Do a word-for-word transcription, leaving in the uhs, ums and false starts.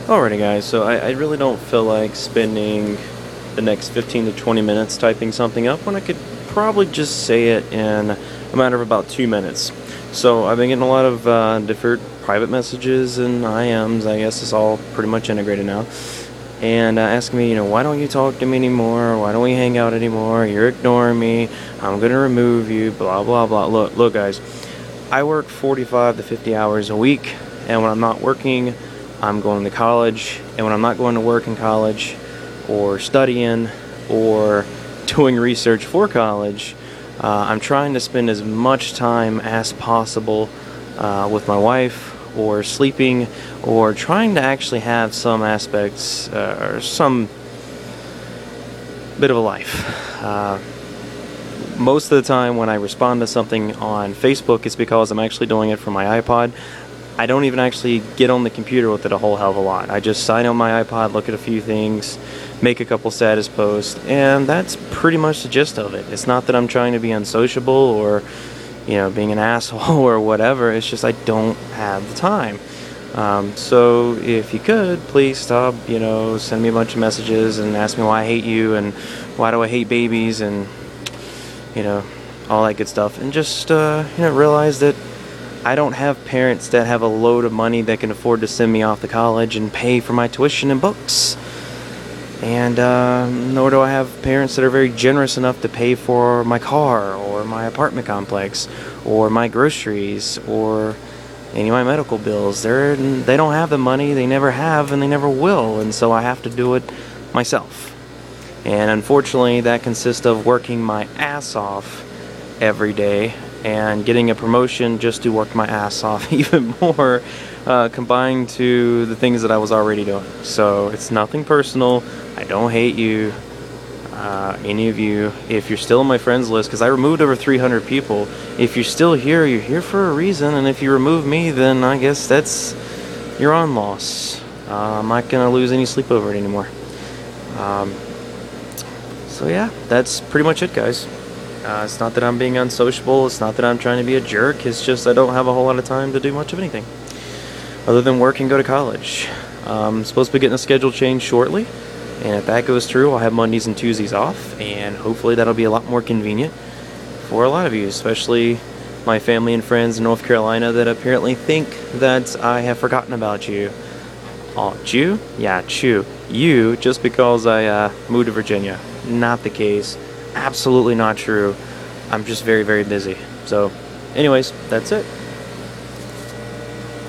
Alrighty guys, so I, I really don't feel like spending the next fifteen to twenty minutes typing something up when I could probably just say it in a matter of about two minutes. So I've been getting a lot of uh, different private messages and I Ms, I guess it's all pretty much integrated now, and uh, asking me, you know, why don't you talk to me anymore, why don't we hang out anymore, you're ignoring me, I'm gonna remove you, blah blah blah. Look, look guys, I work forty-five to fifty hours a week, and when I'm not working, I'm going to college, and when I'm not going to work in college or studying or doing research for college, uh, I'm trying to spend as much time as possible uh, with my wife, or sleeping, or trying to actually have some aspects uh, or some bit of a life. Uh, most of the time when I respond to something on Facebook, it's because I'm actually doing it from my iPod. I don't even actually get on the computer with it a whole hell of a lot. I just sign on my iPod, look at a few things, make a couple status posts, and that's pretty much the gist of it. It's not that I'm trying to be unsociable or, you know, being an asshole or whatever. It's just I don't have the time. Um, so if you could, please stop, you know, send me a bunch of messages and ask me why I hate you and why do I hate babies and, you know, all that good stuff. And just, uh, you know, realize that I don't have parents that have a load of money that can afford to send me off to college and pay for my tuition and books. And uh, nor do I have parents that are very generous enough to pay for my car or my apartment complex or my groceries or any of my medical bills. They're, they don't have the money, they never have, and they never will, and so I have to do it myself. And unfortunately, that consists of working my ass off every day and getting a promotion just to work my ass off even more, uh, combined to the things that I was already doing. So it's nothing personal. I don't hate you, uh, any of you. If you're still on my friends list, because I removed over three hundred people, if you're still here, you're here for a reason, and if you remove me, then I guess that's your own loss. Uh, I'm not gonna lose any sleep over it anymore. Um, so yeah, that's pretty much it, guys. Uh, it's not that I'm being unsociable, it's not that I'm trying to be a jerk, it's just I don't have a whole lot of time to do much of anything other than work and go to college. Um, I'm supposed to be getting a schedule change shortly, and if that goes through, I'll have Mondays and Tuesdays off, and hopefully that'll be a lot more convenient for a lot of you, especially my family and friends in North Carolina that apparently think that I have forgotten about you. Oh, you? Yeah, chew. You, just because I uh, moved to Virginia. Not the case. Absolutely not true. I'm just very, very busy. So, anyways, that's it.